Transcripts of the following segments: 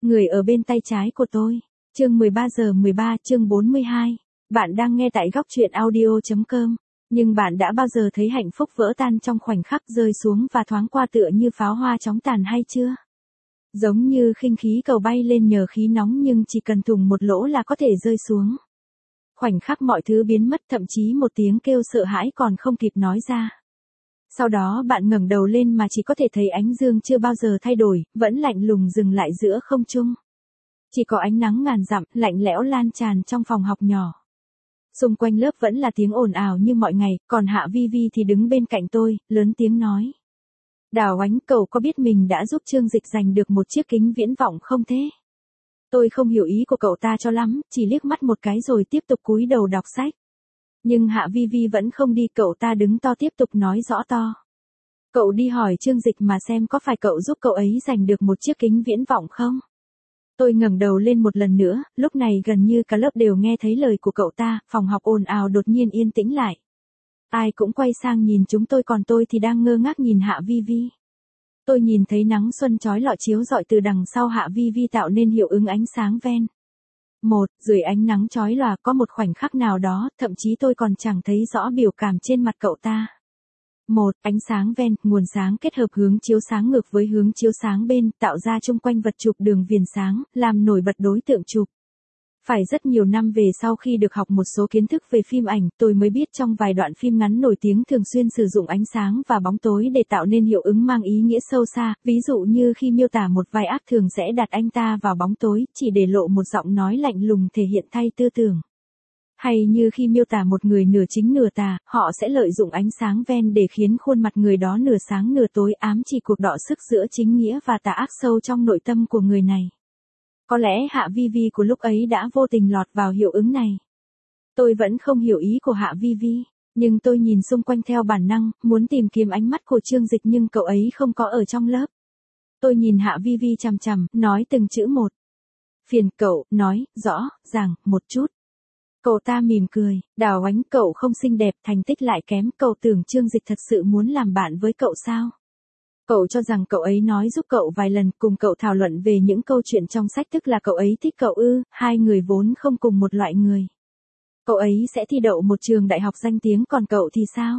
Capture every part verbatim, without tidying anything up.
Người ở bên tay trái của tôi. Chương mười ba giờ mười ba, chương bốn mươi hai. Bạn đang nghe tại góc truyện audio chấm com. Nhưng bạn đã bao giờ thấy hạnh phúc vỡ tan trong khoảnh khắc rơi xuống và thoáng qua tựa như pháo hoa chóng tàn hay chưa? Giống như khinh khí cầu bay lên nhờ khí nóng nhưng chỉ cần thủng một lỗ là có thể rơi xuống. Khoảnh khắc mọi thứ biến mất, thậm chí một tiếng kêu sợ hãi còn không kịp nói ra. Sau đó bạn ngẩng đầu lên mà chỉ có thể thấy ánh dương chưa bao giờ thay đổi, vẫn lạnh lùng dừng lại giữa không trung. Chỉ có ánh nắng ngàn dặm, lạnh lẽo lan tràn trong phòng học nhỏ. Xung quanh lớp vẫn là tiếng ồn ào như mọi ngày, còn Hạ Vi Vi thì đứng bên cạnh tôi, lớn tiếng nói. Đào Oánh, cậu có biết mình đã giúp Trương Dịch giành được một chiếc kính viễn vọng không thế? Tôi không hiểu ý của cậu ta cho lắm, chỉ liếc mắt một cái rồi tiếp tục cúi đầu đọc sách. Nhưng Hạ Vi Vi vẫn không đi, cậu ta đứng to tiếp tục nói rõ to. Cậu đi hỏi Trương Dịch mà xem có phải cậu giúp cậu ấy giành được một chiếc kính viễn vọng không? Tôi ngẩng đầu lên một lần nữa, lúc này gần như cả lớp đều nghe thấy lời của cậu ta, phòng học ồn ào đột nhiên yên tĩnh lại. Ai cũng quay sang nhìn chúng tôi, còn tôi thì đang ngơ ngác nhìn Hạ Vi Vi. Tôi nhìn thấy nắng xuân chói lọi chiếu rọi từ đằng sau Hạ Vi Vi tạo nên hiệu ứng ánh sáng ven. Một, dưới ánh nắng chói lòa có một khoảnh khắc nào đó, thậm chí tôi còn chẳng thấy rõ biểu cảm trên mặt cậu ta. Một, ánh sáng ven, nguồn sáng kết hợp hướng chiếu sáng ngược với hướng chiếu sáng bên, tạo ra chung quanh vật chụp đường viền sáng, làm nổi bật đối tượng chụp. Phải rất nhiều năm về sau khi được học một số kiến thức về phim ảnh, tôi mới biết trong vài đoạn phim ngắn nổi tiếng thường xuyên sử dụng ánh sáng và bóng tối để tạo nên hiệu ứng mang ý nghĩa sâu xa, ví dụ như khi miêu tả một vai ác thường sẽ đặt anh ta vào bóng tối, chỉ để lộ một giọng nói lạnh lùng thể hiện thay tư tưởng. Hay như khi miêu tả một người nửa chính nửa tà, họ sẽ lợi dụng ánh sáng ven để khiến khuôn mặt người đó nửa sáng nửa tối, ám chỉ cuộc đọ sức giữa chính nghĩa và tà ác sâu trong nội tâm của người này. Có lẽ Hạ Vi Vi của lúc ấy đã vô tình lọt vào hiệu ứng này. Tôi vẫn không hiểu ý của Hạ Vi Vi, nhưng tôi nhìn xung quanh theo bản năng, muốn tìm kiếm ánh mắt của Trương Dịch nhưng cậu ấy không có ở trong lớp. Tôi nhìn Hạ Vi Vi chằm chằm, nói từng chữ một. Phiền cậu, nói, rõ, ràng, một chút. Cậu ta mỉm cười, Đào Oánh, cậu không xinh đẹp, thành tích lại kém, cậu tưởng Trương Dịch thật sự muốn làm bạn với cậu sao? Cậu cho rằng cậu ấy nói giúp cậu vài lần, cùng cậu thảo luận về những câu chuyện trong sách, tức là cậu ấy thích cậu ư? Hai người vốn không cùng một loại người. Cậu ấy sẽ thi đậu một trường đại học danh tiếng, còn cậu thì sao?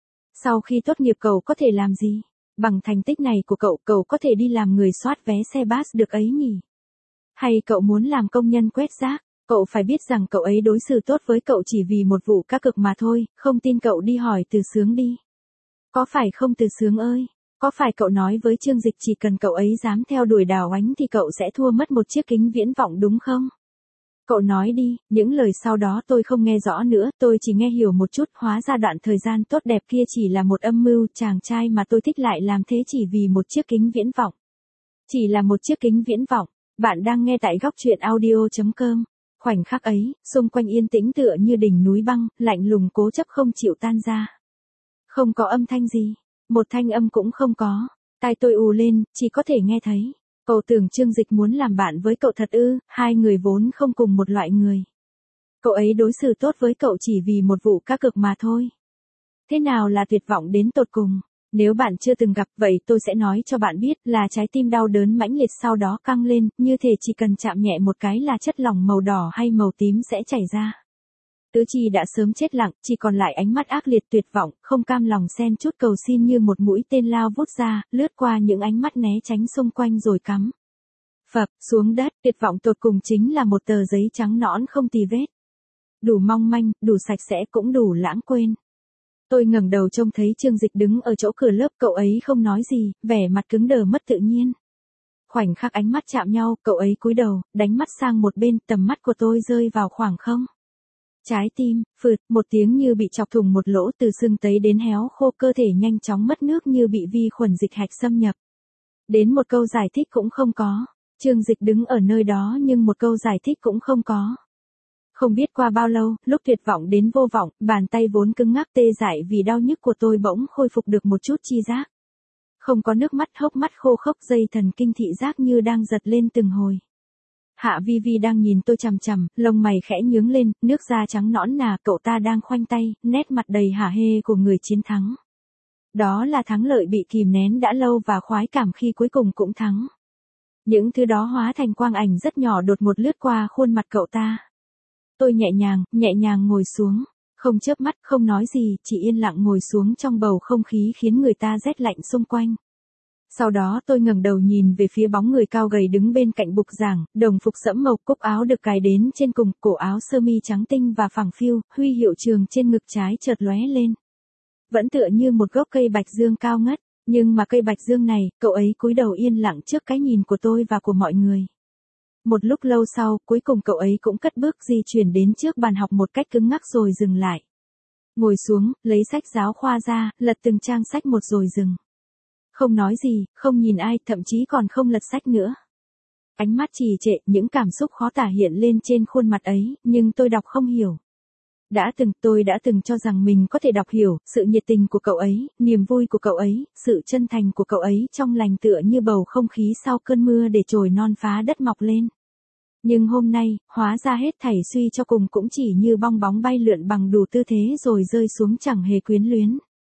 Sau khi tốt nghiệp cậu có thể làm gì? Bằng thành tích này của cậu, cậu có thể đi làm người soát vé xe bus được ấy nhỉ? Hay cậu muốn làm công nhân quét rác? Cậu phải biết rằng cậu ấy đối xử tốt với cậu chỉ vì một vụ cá cược mà thôi, không tin cậu đi hỏi Từ Sướng đi. Có phải không Từ Sướng ơi? Có phải cậu nói với Trương Dịch chỉ cần cậu ấy dám theo đuổi Đào Oánh thì cậu sẽ thua mất một chiếc kính viễn vọng đúng không? Cậu nói đi, những lời sau đó tôi không nghe rõ nữa, tôi chỉ nghe hiểu một chút, hóa ra đoạn thời gian tốt đẹp kia chỉ là một âm mưu, chàng trai mà tôi thích lại làm thế chỉ vì một chiếc kính viễn vọng. Chỉ là một chiếc kính viễn vọng, bạn đang nghe tại góc truyện audio chấm com. Khoảnh khắc ấy, xung quanh yên tĩnh tựa như đỉnh núi băng, lạnh lùng cố chấp không chịu tan ra. Không có âm thanh gì. Một thanh âm cũng không có, tai tôi ù lên, chỉ có thể nghe thấy. Cậu tưởng Trương Dịch muốn làm bạn với cậu thật ư? Hai người vốn không cùng một loại người. Cậu ấy đối xử tốt với cậu chỉ vì một vụ cá cược mà thôi. Thế nào là tuyệt vọng đến tột cùng? Nếu bạn chưa từng gặp, vậy tôi sẽ nói cho bạn biết, là trái tim đau đớn mãnh liệt sau đó căng lên, như thể chỉ cần chạm nhẹ một cái là chất lỏng màu đỏ hay màu tím sẽ chảy ra. Tứ chi đã sớm chết lặng, chỉ còn lại ánh mắt ác liệt tuyệt vọng, không cam lòng xen chút cầu xin như một mũi tên lao vút ra, lướt qua những ánh mắt né tránh xung quanh rồi cắm phập xuống đất. Tuyệt vọng tột cùng chính là một tờ giấy trắng nõn không tì vết. Đủ mong manh, đủ sạch sẽ cũng đủ lãng quên. Tôi ngẩng đầu trông thấy Trương Dịch đứng ở chỗ cửa lớp, cậu ấy không nói gì, vẻ mặt cứng đờ mất tự nhiên. Khoảnh khắc ánh mắt chạm nhau, cậu ấy cúi đầu, đánh mắt sang một bên, tầm mắt của tôi rơi vào khoảng không. Trái tim, phượt, một tiếng như bị chọc thủng một lỗ, từ sưng tấy đến héo khô, cơ thể nhanh chóng mất nước như bị vi khuẩn dịch hạch xâm nhập. Đến một câu giải thích cũng không có. Trương Dịch đứng ở nơi đó nhưng một câu giải thích cũng không có. Không biết qua bao lâu, lúc tuyệt vọng đến vô vọng, bàn tay vốn cứng ngắc tê dại vì đau nhức của tôi bỗng khôi phục được một chút chi giác. Không có nước mắt, hốc mắt khô khốc, dây thần kinh thị giác như đang giật lên từng hồi. Hạ Vi Vi đang nhìn tôi chằm chằm, lông mày khẽ nhướng lên, nước da trắng nõn nà, cậu ta đang khoanh tay, nét mặt đầy hả hê của người chiến thắng. Đó là thắng lợi bị kìm nén đã lâu và khoái cảm khi cuối cùng cũng thắng. Những thứ đó hóa thành quang ảnh rất nhỏ đột một lướt qua khuôn mặt cậu ta. Tôi nhẹ nhàng, nhẹ nhàng ngồi xuống, không chớp mắt, không nói gì, chỉ yên lặng ngồi xuống trong bầu không khí khiến người ta rét lạnh xung quanh. Sau đó tôi ngẩng đầu nhìn về phía bóng người cao gầy đứng bên cạnh bục giảng, đồng phục sẫm màu, cúc áo được cài đến trên cùng, cổ áo sơ mi trắng tinh và phẳng phiu, huy hiệu trường trên ngực trái chợt lóe lên. Vẫn tựa như một gốc cây bạch dương cao ngất, nhưng mà cây bạch dương này, cậu ấy cúi đầu yên lặng trước cái nhìn của tôi và của mọi người. Một lúc lâu sau, cuối cùng cậu ấy cũng cất bước di chuyển đến trước bàn học một cách cứng ngắc rồi dừng lại. Ngồi xuống, lấy sách giáo khoa ra, lật từng trang sách một rồi dừng. Không nói gì, không nhìn ai, thậm chí còn không lật sách nữa. Ánh mắt trì trệ, những cảm xúc khó tả hiện lên trên khuôn mặt ấy, nhưng tôi đọc không hiểu. Đã từng, tôi đã từng cho rằng mình có thể đọc hiểu, sự nhiệt tình của cậu ấy, niềm vui của cậu ấy, sự chân thành của cậu ấy trong lành tựa như bầu không khí sau cơn mưa để chồi non phá đất mọc lên. Nhưng hôm nay, hóa ra hết thảy suy cho cùng cũng chỉ như bong bóng bay lượn bằng đủ tư thế rồi rơi xuống chẳng hề quyến luyến.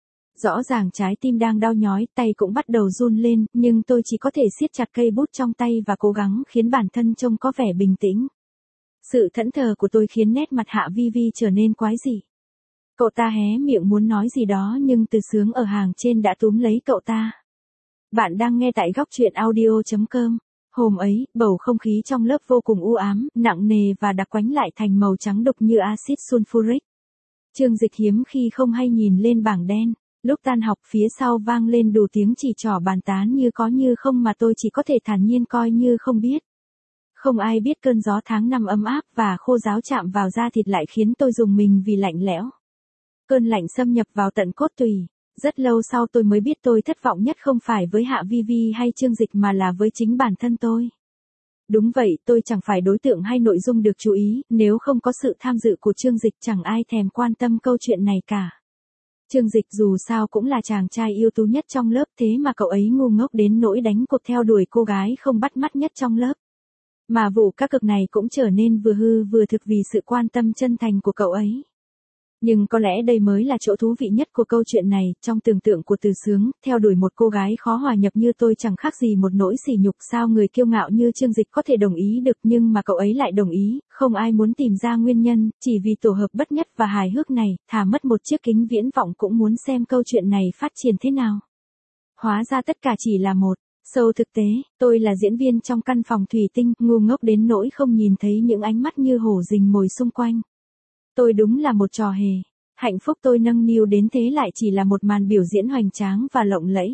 Rõ ràng trái tim đang đau nhói, tay cũng bắt đầu run lên, nhưng tôi chỉ có thể siết chặt cây bút trong tay và cố gắng khiến bản thân trông có vẻ bình tĩnh. Sự thẫn thờ của tôi khiến nét mặt Hạ Vi Vi trở nên quái dị. Cậu ta hé miệng muốn nói gì đó nhưng Từ Sướng ở hàng trên đã túm lấy cậu ta. Bạn đang nghe tại góc truyện audio chấm com. Hôm ấy, bầu không khí trong lớp vô cùng u ám, nặng nề và đặc quánh lại thành màu trắng đục như axit sulfuric. Trương Dịch hiếm khi không hay nhìn lên bảng đen. Lúc tan học phía sau vang lên đủ tiếng chỉ trỏ bàn tán như có như không mà tôi chỉ có thể thản nhiên coi như không biết. Không ai biết cơn gió tháng năm ấm áp và khô ráo chạm vào da thịt lại khiến tôi rùng mình vì lạnh lẽo. Cơn lạnh xâm nhập vào tận cốt tủy. Rất lâu sau tôi mới biết tôi thất vọng nhất không phải với Hạ Vi Vi hay Trương Dịch mà là với chính bản thân tôi. Đúng vậy, tôi chẳng phải đối tượng hay nội dung được chú ý, nếu không có sự tham dự của Trương Dịch chẳng ai thèm quan tâm câu chuyện này cả. Trương Dịch dù sao cũng là chàng trai ưu tú nhất trong lớp thế mà cậu ấy ngu ngốc đến nỗi đánh cuộc theo đuổi cô gái không bắt mắt nhất trong lớp. Mà vụ cá cược này cũng trở nên vừa hư vừa thực vì sự quan tâm chân thành của cậu ấy. Nhưng có lẽ đây mới là chỗ thú vị nhất của câu chuyện này, trong tưởng tượng của Từ Sướng, theo đuổi một cô gái khó hòa nhập như tôi chẳng khác gì một nỗi sỉ nhục sao người kiêu ngạo như Trương Dịch có thể đồng ý được nhưng mà cậu ấy lại đồng ý, không ai muốn tìm ra nguyên nhân, chỉ vì tổ hợp bất nhất và hài hước này, thà mất một chiếc kính viễn vọng cũng muốn xem câu chuyện này phát triển thế nào. Hóa ra tất cả chỉ là một show thực tế, tôi là diễn viên trong căn phòng thủy tinh, ngu ngốc đến nỗi không nhìn thấy những ánh mắt như hổ rình mồi xung quanh. Tôi đúng là một trò hề. Hạnh phúc tôi nâng niu đến thế lại chỉ là một màn biểu diễn hoành tráng và lộng lẫy.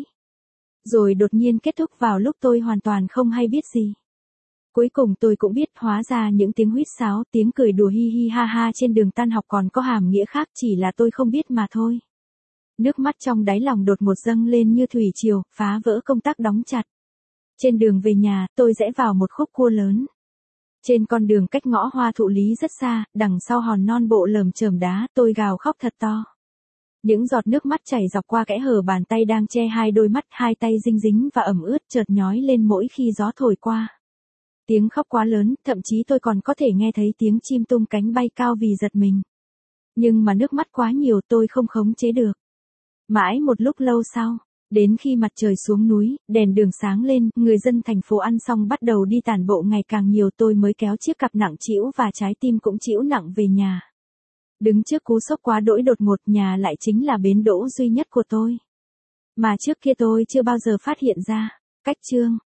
Rồi đột nhiên kết thúc vào lúc tôi hoàn toàn không hay biết gì. Cuối cùng tôi cũng biết hóa ra những tiếng huýt sáo, tiếng cười đùa hi hi ha ha trên đường tan học còn có hàm nghĩa khác chỉ là tôi không biết mà thôi. Nước mắt trong đáy lòng đột ngột dâng lên như thủy triều, phá vỡ công tắc đóng chặt. Trên đường về nhà, tôi rẽ vào một khúc cua lớn. Trên con đường cách ngõ Hoa Thụ Lý rất xa, đằng sau hòn non bộ lởm chởm đá, tôi gào khóc thật to. Những giọt nước mắt chảy dọc qua kẽ hở bàn tay đang che hai đôi mắt, hai tay dinh dính và ẩm ướt chợt nhói lên mỗi khi gió thổi qua. Tiếng khóc quá lớn, thậm chí tôi còn có thể nghe thấy tiếng chim tung cánh bay cao vì giật mình. Nhưng mà nước mắt quá nhiều tôi không khống chế được. Mãi một lúc lâu sau, đến khi mặt trời xuống núi, đèn đường sáng lên, người dân thành phố ăn xong bắt đầu đi tản bộ ngày càng nhiều tôi mới kéo chiếc cặp nặng trĩu và trái tim cũng trĩu nặng về nhà. Đứng trước cú sốc quá đỗi đột ngột nhà lại chính là bến đỗ duy nhất của tôi. Mà trước kia tôi chưa bao giờ phát hiện ra. Cách chương